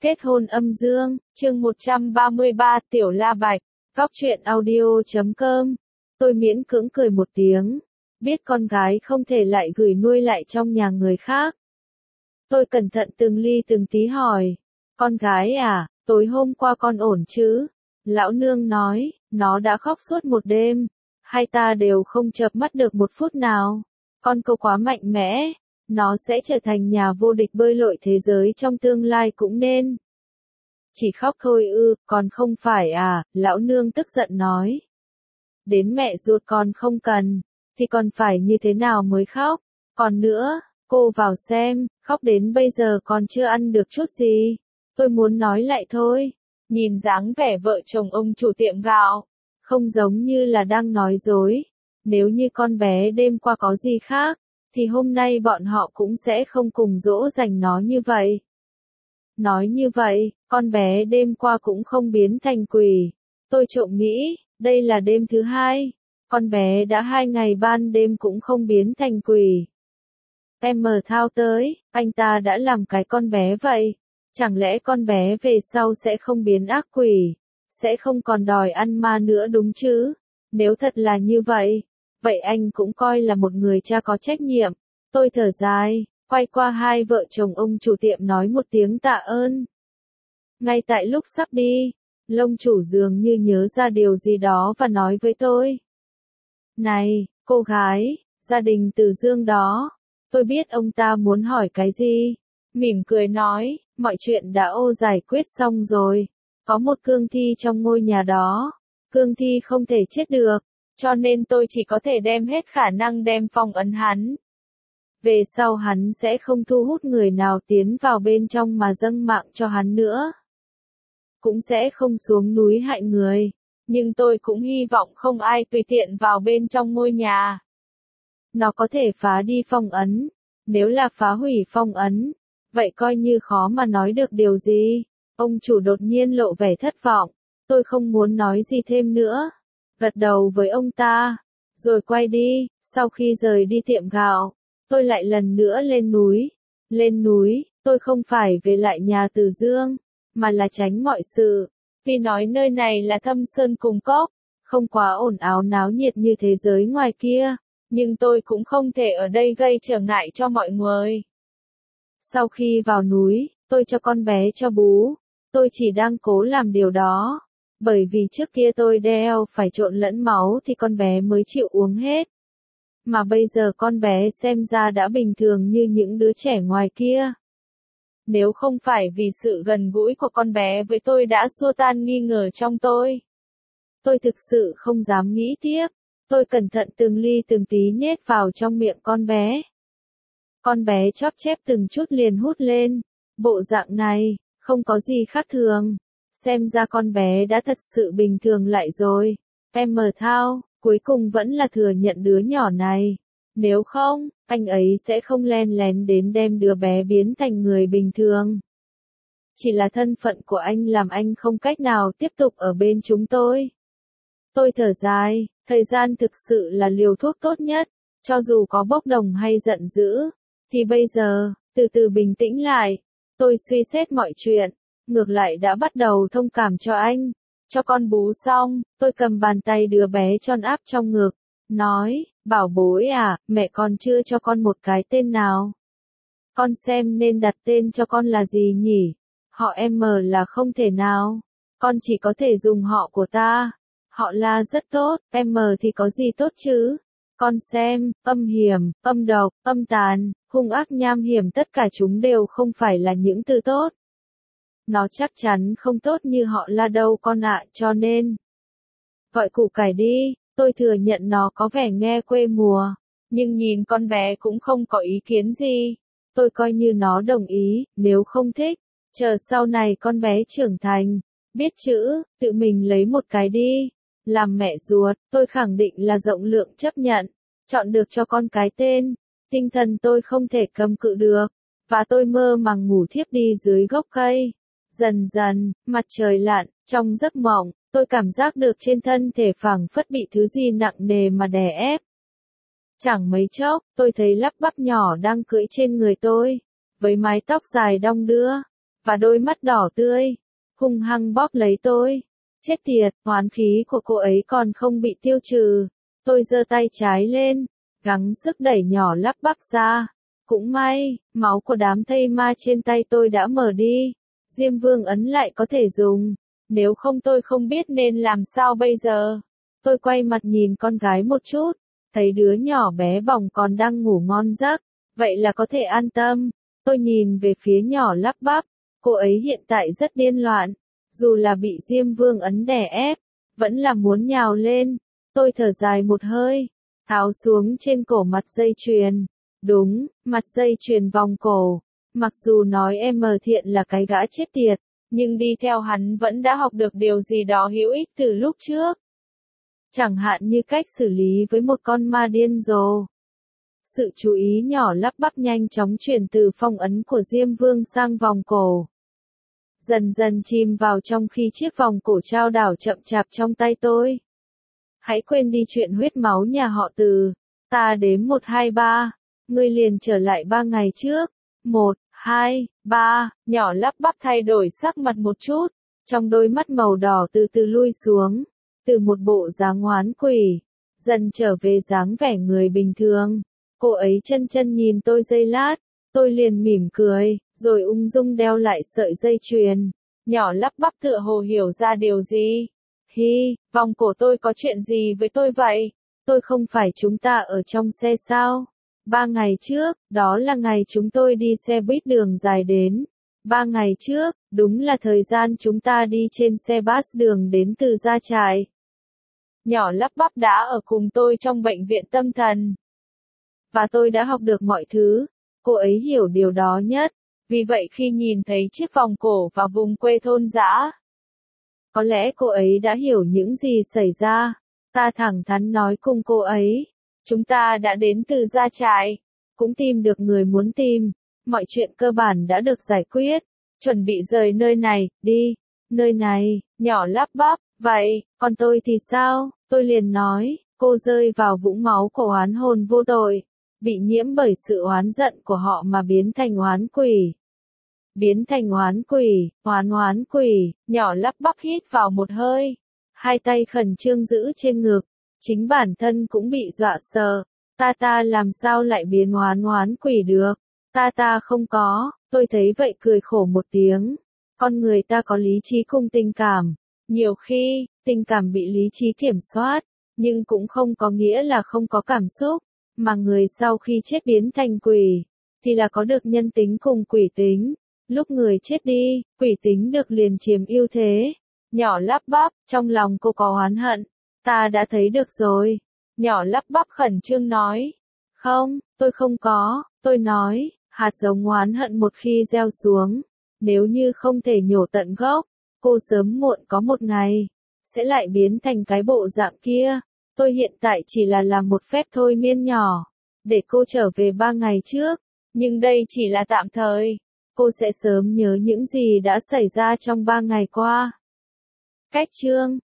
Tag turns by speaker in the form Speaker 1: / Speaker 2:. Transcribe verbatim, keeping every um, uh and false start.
Speaker 1: Kết hôn âm dương, chương một trăm ba mươi ba Tiểu La Bạch, Góc truyện audio chấm com. Tôi miễn cưỡng cười một tiếng, biết con gái không thể lại gửi nuôi lại trong nhà người khác. Tôi cẩn thận từng ly từng tí hỏi, con gái à, tối hôm qua con ổn chứ? Lão nương nói, nó đã khóc suốt một đêm, hai ta đều không chợp mắt được một phút nào. Con câu quá mạnh mẽ, nó sẽ trở thành nhà vô địch bơi lội thế giới trong tương lai cũng nên. Chỉ khóc thôi ư, còn không phải à, lão nương tức giận nói. Đến mẹ ruột còn không cần, thì còn phải như thế nào mới khóc? Còn nữa, cô vào xem, khóc đến bây giờ còn chưa ăn được chút gì. Tôi muốn nói lại thôi, nhìn dáng vẻ vợ chồng ông chủ tiệm gạo, không giống như là đang nói dối. Nếu như con bé đêm qua có gì khác, thì hôm nay bọn họ cũng sẽ không cùng dỗ dành nó như vậy. Nói như vậy, con bé đêm qua cũng không biến thành quỷ. Tôi trộm nghĩ, đây là đêm thứ hai, con bé đã hai ngày ban đêm cũng không biến thành quỷ. Em mờ thao tới, anh ta đã làm cái con bé vậy. Chẳng lẽ con bé về sau sẽ không biến ác quỷ, sẽ không còn đòi ăn ma nữa đúng chứ? Nếu thật là như vậy, vậy anh cũng coi là một người cha có trách nhiệm. Tôi thở dài, quay qua hai vợ chồng ông chủ tiệm nói một tiếng tạ ơn. Ngay tại lúc sắp đi, lông chủ dường như nhớ ra điều gì đó và nói với tôi. Này, cô gái, gia đình Từ Dương đó. Tôi biết ông ta muốn hỏi cái gì. Mỉm cười nói, mọi chuyện đã ô giải quyết xong rồi. Có một cương thi trong ngôi nhà đó. Cương thi không thể chết được, cho nên tôi chỉ có thể đem hết khả năng đem phong ấn hắn. Về sau hắn sẽ không thu hút người nào tiến vào bên trong mà dâng mạng cho hắn nữa. Cũng sẽ không xuống núi hại người. Nhưng tôi cũng hy vọng không ai tùy tiện vào bên trong ngôi nhà. Nó có thể phá đi phong ấn. Nếu là phá hủy phong ấn, vậy coi như khó mà nói được điều gì. Ông chủ đột nhiên lộ vẻ thất vọng. Tôi không muốn nói gì thêm nữa. Gật đầu với ông ta, rồi quay đi. Sau khi rời đi tiệm gạo, tôi lại lần nữa lên núi. Lên núi, tôi không phải về lại nhà Từ Dương, mà là tránh mọi sự. Vì nói nơi này là thâm sơn cùng cốc, không quá ồn ào náo nhiệt như thế giới ngoài kia, nhưng tôi cũng không thể ở đây gây trở ngại cho mọi người. Sau khi vào núi, tôi cho con bé cho bú. Tôi chỉ đang cố làm điều đó, bởi vì trước kia tôi đeo phải trộn lẫn máu thì con bé mới chịu uống hết. Mà bây giờ con bé xem ra đã bình thường như những đứa trẻ ngoài kia. Nếu không phải vì sự gần gũi của con bé với tôi đã xua tan nghi ngờ trong tôi. Tôi thực sự không dám nghĩ tiếp. Tôi cẩn thận từng ly từng tí nhét vào trong miệng con bé. Con bé chóp chép từng chút liền hút lên. Bộ dạng này, không có gì khác thường. Xem ra con bé đã thật sự bình thường lại rồi. Em mờ thao, cuối cùng vẫn là thừa nhận đứa nhỏ này. Nếu không, anh ấy sẽ không len lén đến đem đứa bé biến thành người bình thường. Chỉ là thân phận của anh làm anh không cách nào tiếp tục ở bên chúng tôi. Tôi thở dài, thời gian thực sự là liều thuốc tốt nhất. Cho dù có bốc đồng hay giận dữ, thì bây giờ, từ từ bình tĩnh lại. Tôi suy xét mọi chuyện, ngược lại đã bắt đầu thông cảm cho anh. Cho con bú xong, tôi cầm bàn tay đứa bé tròn áp trong ngực, nói, bảo bối à, mẹ còn chưa cho con một cái tên nào. Con xem nên đặt tên cho con là gì nhỉ? Họ M là không thể nào. Con chỉ có thể dùng họ của ta. Họ La rất tốt, M thì có gì tốt chứ? Con xem, âm hiểm, âm độc, âm tàn, hung ác nham hiểm tất cả chúng đều không phải là những từ tốt. Nó chắc chắn không tốt như họ La đâu con ạ, cho nên gọi củ cải đi. Tôi thừa nhận nó có vẻ nghe quê mùa, nhưng nhìn con bé cũng không có ý kiến gì. Tôi coi như nó đồng ý, nếu không thích, chờ sau này con bé trưởng thành, biết chữ, tự mình lấy một cái đi. Làm mẹ ruột, tôi khẳng định là rộng lượng chấp nhận, chọn được cho con cái tên. Tinh thần tôi không thể cầm cự được, và tôi mơ màng ngủ thiếp đi dưới gốc cây. Dần dần, mặt trời lặn, trong giấc mộng, tôi cảm giác được trên thân thể phảng phất bị thứ gì nặng nề mà đè ép. Chẳng mấy chốc, tôi thấy lắp bắp nhỏ đang cưỡi trên người tôi, với mái tóc dài đong đưa, và đôi mắt đỏ tươi, hung hăng bóp lấy tôi. Chết tiệt, oán khí của cô ấy còn không bị tiêu trừ. Tôi giơ tay trái lên, gắng sức đẩy nhỏ lắp bắp ra. Cũng may, máu của đám thây ma trên tay tôi đã mở đi. Diêm Vương ấn lại có thể dùng. Nếu không tôi không biết nên làm sao bây giờ. Tôi quay mặt nhìn con gái một chút, thấy đứa nhỏ bé bỏng còn đang ngủ ngon giấc. Vậy là có thể an tâm. Tôi nhìn về phía nhỏ lắp bắp. Cô ấy hiện tại rất điên loạn. Dù là bị Diêm Vương ấn đè ép, vẫn là muốn nhào lên. Tôi thở dài một hơi, tháo xuống trên cổ mặt dây chuyền. Đúng, mặt dây chuyền vòng cổ. Mặc dù nói em Thiện là cái gã chết tiệt, nhưng đi theo hắn vẫn đã học được điều gì đó hữu ích từ lúc trước. Chẳng hạn như cách xử lý với một con ma điên rồ. Sự chú ý nhỏ lắp bắp nhanh chóng chuyển từ phong ấn của Diêm Vương sang vòng cổ. Dần dần chìm vào trong khi chiếc vòng cổ trao đảo chậm chạp trong tay tôi. Hãy quên đi chuyện huyết máu nhà họ Từ. Ta đếm một hai ba. Ngươi liền trở lại ba ngày trước. Một, hai, ba. Nhỏ lắp bắp thay đổi sắc mặt một chút. Trong đôi mắt màu đỏ từ từ lui xuống. Từ một bộ dáng oán quỷ. Dần trở về dáng vẻ người bình thường. Cô ấy chân chân nhìn tôi giây lát. Tôi liền mỉm cười, rồi ung dung đeo lại sợi dây chuyền. Nhỏ lắp bắp tựa hồ hiểu ra điều gì. Hi, vòng cổ tôi có chuyện gì với tôi vậy? Tôi không phải chúng ta ở trong xe sao? Ba ngày trước, đó là ngày chúng tôi đi xe buýt đường dài đến. Ba ngày trước, đúng là thời gian chúng ta đi trên xe bus đường đến từ Gia Trại. Nhỏ lắp bắp đã ở cùng tôi trong bệnh viện tâm thần. Và tôi đã học được mọi thứ. Cô ấy hiểu điều đó nhất. Vì vậy khi nhìn thấy chiếc vòng cổ vào vùng quê thôn dã, có lẽ cô ấy đã hiểu những gì xảy ra. Ta thẳng thắn nói cùng cô ấy. Chúng ta đã đến từ Gia Trại. Cũng tìm được người muốn tìm. Mọi chuyện cơ bản đã được giải quyết. Chuẩn bị rời nơi này, đi. Nơi này, nhỏ lắp bắp. Vậy, còn tôi thì sao? Tôi liền nói, cô rơi vào vũng máu của oán hồn vô tội. Bị nhiễm bởi sự oán giận của họ mà biến thành oán quỷ. Biến thành oán quỷ, oán oán quỷ, nhỏ lắp bắp hít vào một hơi. Hai tay khẩn trương giữ trên ngực. Chính bản thân cũng bị dọa sợ. Ta ta làm sao lại biến oán oán quỷ được? Ta ta không có, tôi thấy vậy cười khổ một tiếng. Con người ta có lý trí cùng tình cảm. Nhiều khi, tình cảm bị lý trí kiểm soát, nhưng cũng không có nghĩa là không có cảm xúc. Mà người sau khi chết biến thành quỷ, thì là có được nhân tính cùng quỷ tính. Lúc người chết đi, quỷ tính được liền chiếm ưu thế. Nhỏ lắp bắp, trong lòng cô có oán hận. Ta đã thấy được rồi. Nhỏ lắp bắp khẩn trương nói. Không, tôi không có. Tôi nói, hạt giống oán hận một khi gieo xuống, nếu như không thể nhổ tận gốc, cô sớm muộn có một ngày sẽ lại biến thành cái bộ dạng kia. Tôi hiện tại chỉ là làm một phép thôi miên nhỏ, để cô trở về ba ngày trước, nhưng đây chỉ là tạm thời. Cô sẽ sớm nhớ những gì đã xảy ra trong ba ngày qua. Cách chương